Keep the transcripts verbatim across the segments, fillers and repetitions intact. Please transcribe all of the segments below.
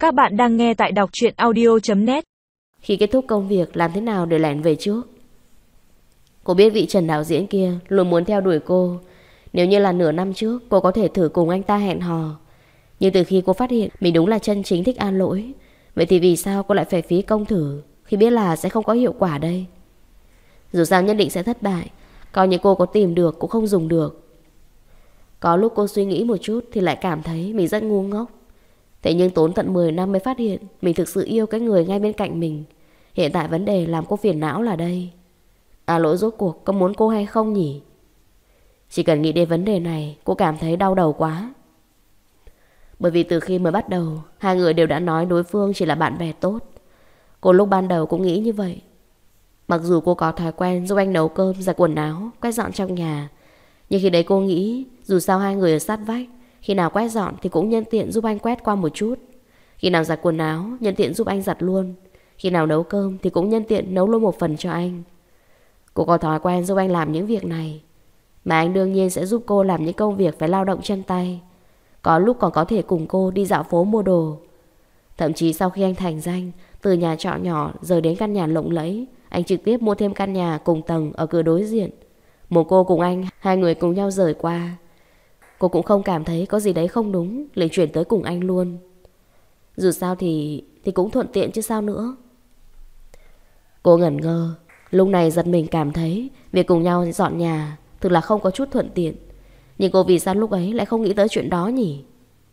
Các bạn đang nghe tại đọc truyện audio chấm net. Khi kết thúc công việc, làm thế nào để lẻn về trước? Cô biết vị Trần đạo diễn kia luôn muốn theo đuổi cô. Nếu như là nửa năm trước, cô có thể thử cùng anh ta hẹn hò. Nhưng từ khi cô phát hiện mình đúng là chân chính thích An Lỗi, vậy thì vì sao cô lại phải phí công thử khi biết là sẽ không có hiệu quả đây? Dù sao nhất định sẽ thất bại, coi như cô có tìm được cũng không dùng được. Có lúc cô suy nghĩ một chút thì lại cảm thấy mình rất ngu ngốc. Thế nhưng tốn tận mười năm mới phát hiện mình thực sự yêu cái người ngay bên cạnh mình. Hiện tại vấn đề làm cô phiền não là đây. À, Lỗi rốt cuộc có muốn cô hay không nhỉ? Chỉ cần nghĩ đến vấn đề này, cô cảm thấy đau đầu quá. Bởi vì từ khi mới bắt đầu, hai người đều đã nói đối phương chỉ là bạn bè tốt. Cô lúc ban đầu cũng nghĩ như vậy. Mặc dù cô có thói quen giúp anh nấu cơm, giặt quần áo, quét dọn trong nhà, nhưng khi đấy cô nghĩ dù sao hai người ở sát vách, khi nào quét dọn thì cũng nhân tiện giúp anh quét qua một chút. Khi nào giặt quần áo, nhân tiện giúp anh giặt luôn. Khi nào nấu cơm thì cũng nhân tiện nấu luôn một phần cho anh. Cô có thói quen giúp anh làm những việc này, mà anh đương nhiên sẽ giúp cô làm những công việc phải lao động chân tay. Có lúc còn có thể cùng cô đi dạo phố mua đồ. Thậm chí sau khi anh thành danh, từ nhà trọ nhỏ rời đến căn nhà lộng lẫy, anh trực tiếp mua thêm căn nhà cùng tầng ở cửa đối diện. Một cô cùng anh, hai người cùng nhau rời qua. Cô cũng không cảm thấy có gì đấy không đúng, liền chuyển tới cùng anh luôn. Dù sao thì Thì cũng thuận tiện chứ sao nữa. Cô ngẩn ngơ. Lúc này giật mình cảm thấy việc cùng nhau dọn nhà thực là không có chút thuận tiện. Nhưng cô vì sao lúc ấy lại không nghĩ tới chuyện đó nhỉ?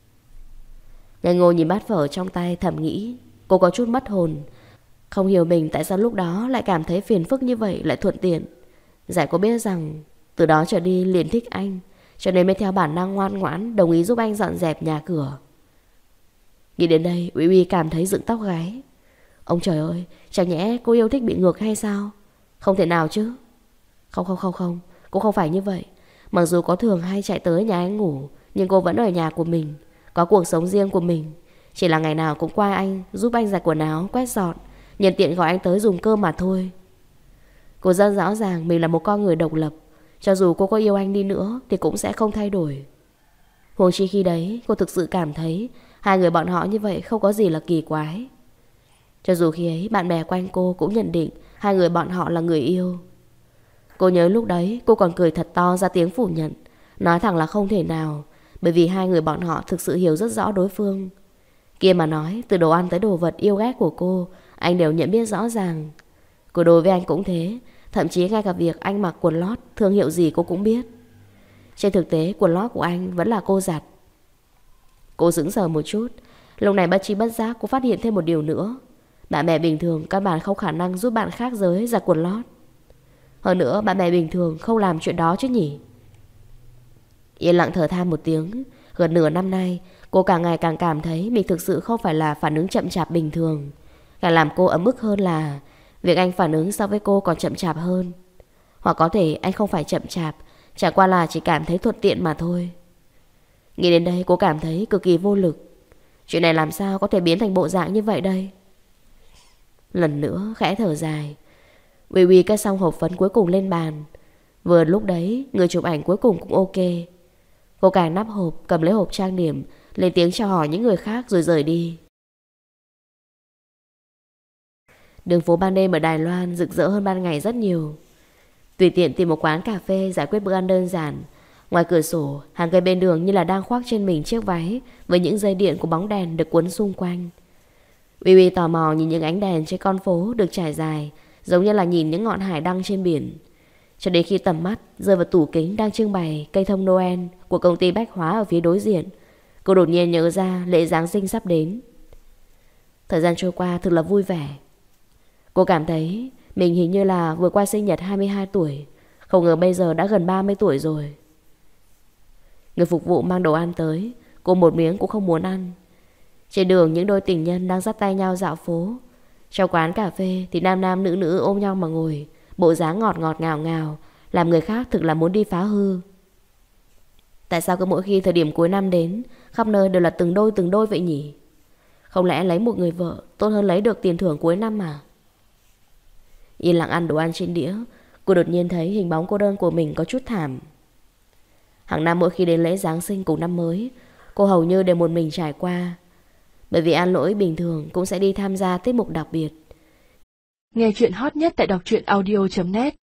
Ngây ngô nhìn bát phở trong tay thầm nghĩ. Cô có chút mất hồn. Không hiểu mình tại sao lúc đó lại cảm thấy phiền phức như vậy lại thuận tiện. Giải cô biết rằng từ đó trở đi liền thích anh, cho nên mới theo bản năng ngoan ngoãn đồng ý giúp anh dọn dẹp nhà cửa. Nghĩ đến đây, Uy Uy cảm thấy dựng tóc gáy. Ông trời ơi, chẳng nhẽ cô yêu thích bị ngược hay sao? Không thể nào chứ. Không không không không, cô không phải như vậy. Mặc dù có thường hay chạy tới nhà anh ngủ, nhưng cô vẫn ở nhà của mình, có cuộc sống riêng của mình. Chỉ là ngày nào cũng qua anh, giúp anh giặt quần áo, quét dọn, nhân tiện gọi anh tới dùng cơm mà thôi. Cô rất rõ ràng mình là một con người độc lập. Cho dù cô có yêu anh đi nữa thì cũng sẽ không thay đổi. Huống chi khi đấy cô thực sự cảm thấy hai người bọn họ như vậy không có gì là kỳ quái. Cho dù khi ấy bạn bè quanh cô cũng nhận định hai người bọn họ là người yêu. Cô nhớ lúc đấy cô còn cười thật to ra tiếng phủ nhận, nói thẳng là không thể nào, bởi vì hai người bọn họ thực sự hiểu rất rõ đối phương. Kia mà nói, từ đồ ăn tới đồ vật yêu ghét của cô, anh đều nhận biết rõ ràng. Cô đối với anh cũng thế. Thậm chí ngay cả việc anh mặc quần lót thương hiệu gì cô cũng biết. Trên thực tế quần lót của anh vẫn là cô giặt. Cô sững sờ một chút. Lúc này bất tri bất giác cô phát hiện thêm một điều nữa. Bạn bè bình thường căn bản không khả năng giúp bạn khác giới giặt quần lót. Hơn nữa bạn bè bình thường không làm chuyện đó chứ nhỉ. Yên lặng thở than một tiếng. Gần nửa năm nay cô càng ngày càng cảm thấy mình thực sự không phải là phản ứng chậm chạp bình thường. Càng làm cô ấm ức hơn là việc anh phản ứng so với cô còn chậm chạp hơn. Hoặc có thể anh không phải chậm chạp, chẳng qua là chỉ cảm thấy thuận tiện mà thôi. Nghĩ đến đây cô cảm thấy cực kỳ vô lực. Chuyện này làm sao có thể biến thành bộ dạng như vậy đây? Lần nữa khẽ thở dài. Uy Uy cất xong hộp phấn cuối cùng lên bàn. Vừa lúc đấy người chụp ảnh cuối cùng cũng ok. Cô càng nắp hộp, cầm lấy hộp trang điểm, lên tiếng chào hỏi những người khác rồi rời đi. Đường phố ban đêm ở Đài Loan rực rỡ hơn ban ngày rất nhiều. Tùy tiện tìm một quán cà phê giải quyết bữa ăn đơn giản. Ngoài cửa sổ, hàng cây bên đường như là đang khoác trên mình chiếc váy với những dây điện của bóng đèn được quấn xung quanh. Uy Uy tò mò nhìn những ánh đèn trên con phố được trải dài, giống như là nhìn những ngọn hải đăng trên biển. Cho đến khi tầm mắt rơi vào tủ kính đang trưng bày cây thông Noel của công ty bách hóa ở phía đối diện, cô đột nhiên nhớ ra lễ Giáng sinh sắp đến. Thời gian trôi qua thực là vui vẻ. Cô cảm thấy mình hình như là vừa qua sinh nhật hai mươi hai tuổi. Không ngờ bây giờ đã gần ba mươi tuổi rồi. Người phục vụ mang đồ ăn tới, cô một miếng cũng không muốn ăn. Trên đường những đôi tình nhân đang dắt tay nhau dạo phố. Trong quán cà phê thì nam nam nữ nữ ôm nhau mà ngồi, bộ dáng ngọt ngọt ngào ngào, làm người khác thực là muốn đi phá hư. Tại sao cứ mỗi khi thời điểm cuối năm đến, khắp nơi đều là từng đôi từng đôi vậy nhỉ? Không lẽ lấy một người vợ tốt hơn lấy được tiền thưởng cuối năm mà? Yên lặng ăn đồ ăn trên đĩa, cô đột nhiên thấy hình bóng cô đơn của mình có chút thảm. Hàng năm mỗi khi đến lễ Giáng sinh cùng năm mới, cô hầu như đều một mình trải qua. Bởi vì An Lỗi bình thường cũng sẽ đi tham gia tiết mục đặc biệt. Nghe chuyện hot nhất tại đọc truyện audio chấm net.